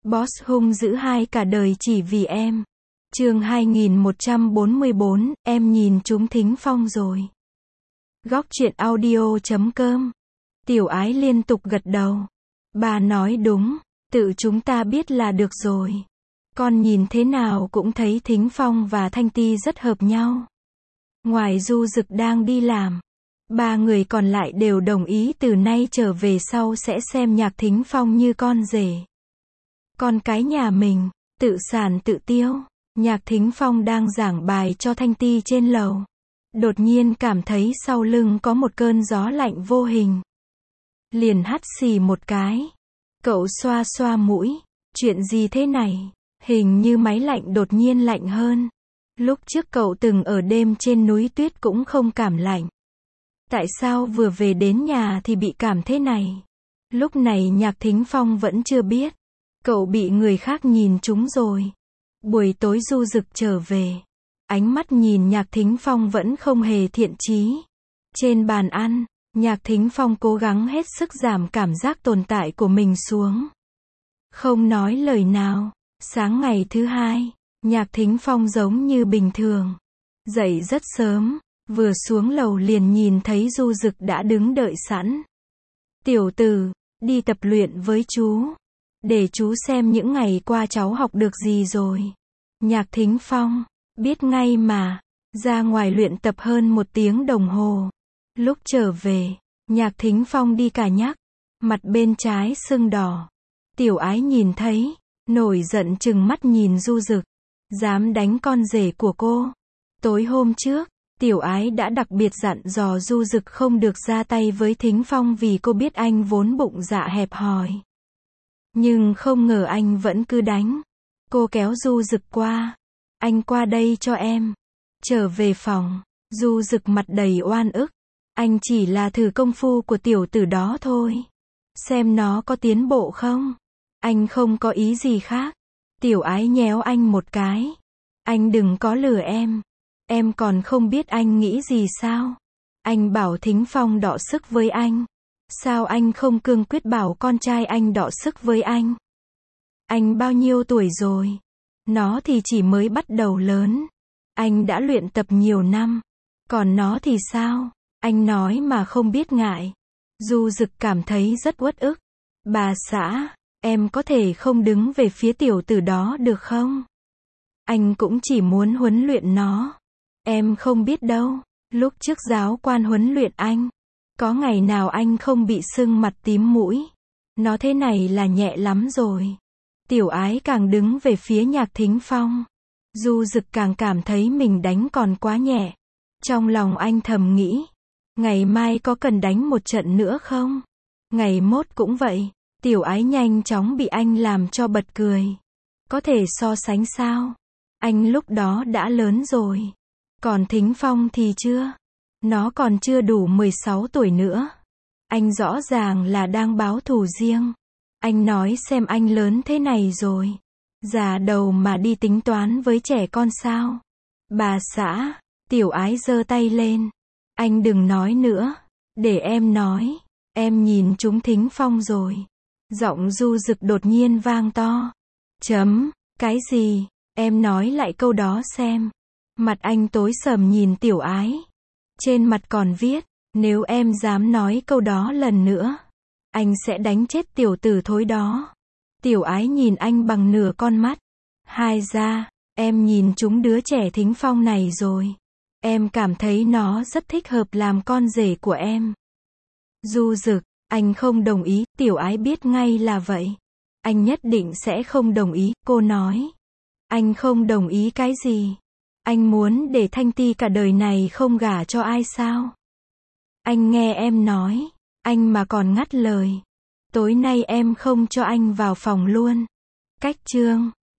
Boss hung dữ hai cả đời chỉ vì em. Chương 2144, em nhìn trúng Thính Phong rồi. Góc truyện audio.com. Tiểu Ái liên tục gật đầu. Bà nói đúng, tự chúng ta biết là được rồi. Con nhìn thế nào cũng thấy Thính Phong và Thanh Ti rất hợp nhau. Ngoài Du Dực đang đi làm, ba người còn lại đều đồng ý từ nay trở về sau sẽ xem Nhạc Thính Phong như con rể. Con cái nhà mình, tự sản tự tiêu. Nhạc Thính Phong đang giảng bài cho Thanh Ti trên lầu. Đột nhiên cảm thấy sau lưng có một cơn gió lạnh vô hình. Liền hắt xì một cái. Cậu xoa xoa mũi. Chuyện gì thế này? Hình như máy lạnh đột nhiên lạnh hơn. Lúc trước cậu từng ở đêm trên núi tuyết cũng không cảm lạnh. Tại sao vừa về đến nhà thì bị cảm thế này? Lúc này Nhạc Thính Phong vẫn chưa biết. Cậu bị người khác nhìn trúng rồi. Buổi tối Du Dực trở về. Ánh mắt nhìn Nhạc Thính Phong vẫn không hề thiện chí. Trên bàn ăn, Nhạc Thính Phong cố gắng hết sức giảm cảm giác tồn tại của mình xuống. Không nói lời nào. Sáng ngày thứ hai, Nhạc Thính Phong giống như bình thường. Dậy rất sớm, vừa xuống lầu liền nhìn thấy Du Dực đã đứng đợi sẵn. Tiểu tử, đi tập luyện với chú. Để chú xem những ngày qua cháu học được gì rồi. Nhạc Thính Phong, biết ngay mà. Ra ngoài luyện tập hơn 1 tiếng đồng hồ. Lúc trở về, Nhạc Thính Phong đi cả nhắc. Mặt bên trái sưng đỏ. Tiểu Ái nhìn thấy, nổi giận trừng mắt nhìn Du Dực. Dám đánh con rể của cô. Tối hôm trước, Tiểu Ái đã đặc biệt dặn dò Du Dực không được ra tay với Thính Phong vì cô biết anh vốn bụng dạ hẹp hòi. Nhưng không ngờ anh vẫn cứ đánh. Cô kéo Du Dực qua. Anh qua đây cho em. Trở về phòng, Du Dực mặt đầy oan ức. Anh chỉ là thử công phu của tiểu tử đó thôi. Xem nó có tiến bộ không. Anh không có ý gì khác. Tiểu Ái nhéo anh một cái. Anh đừng có lừa em. Em còn không biết anh nghĩ gì sao. Anh bảo Thính Phong đọ sức với anh. Sao anh không cương quyết bảo con trai anh đọ sức với anh? Anh bao nhiêu tuổi rồi? Nó thì chỉ mới bắt đầu lớn. Anh đã luyện tập nhiều năm. Còn nó thì sao? Anh nói mà không biết ngại. Du Dực cảm thấy rất uất ức. Bà xã, em có thể không đứng về phía tiểu tử đó được không? Anh cũng chỉ muốn huấn luyện nó. Em không biết đâu. Lúc trước giáo quan huấn luyện anh. Có ngày nào anh không bị sưng mặt tím mũi. Nó thế này là nhẹ lắm rồi. Tiểu Ái càng đứng về phía Nhạc Thính Phong. Du Dực càng cảm thấy mình đánh còn quá nhẹ. Trong lòng anh thầm nghĩ. Ngày mai có cần đánh một trận nữa không? Ngày mốt cũng vậy. Tiểu Ái nhanh chóng bị anh làm cho bật cười. Có thể so sánh sao? Anh lúc đó đã lớn rồi. Còn Thính Phong thì chưa. Nó còn chưa đủ 16 tuổi nữa. Anh rõ ràng là đang báo thù riêng. Anh nói xem anh lớn thế này rồi. Già đầu mà đi tính toán với trẻ con sao? Bà xã, Tiểu Ái giơ tay lên. Anh đừng nói nữa. Để em nói. Em nhìn trúng Thính Phong rồi. Giọng Du Dực đột nhiên vang to. Cái gì? Em nói lại câu đó xem. Mặt anh tối sầm nhìn Tiểu Ái. Trên mặt còn viết, nếu em dám nói câu đó lần nữa, anh sẽ đánh chết tiểu tử thối đó. Tiểu Ái nhìn anh bằng nửa con mắt. Hai ra, em nhìn chúng đứa trẻ Thính Phong này rồi. Em cảm thấy nó rất thích hợp làm con rể của em. Du Dực, anh không đồng ý. Tiểu Ái biết ngay là vậy. Anh nhất định sẽ không đồng ý, cô nói. Anh không đồng ý cái gì? Anh muốn để Thanh Ti cả đời này không gả cho ai sao? Anh nghe em nói, anh mà còn ngắt lời. Tối nay em không cho anh vào phòng luôn. Cách chương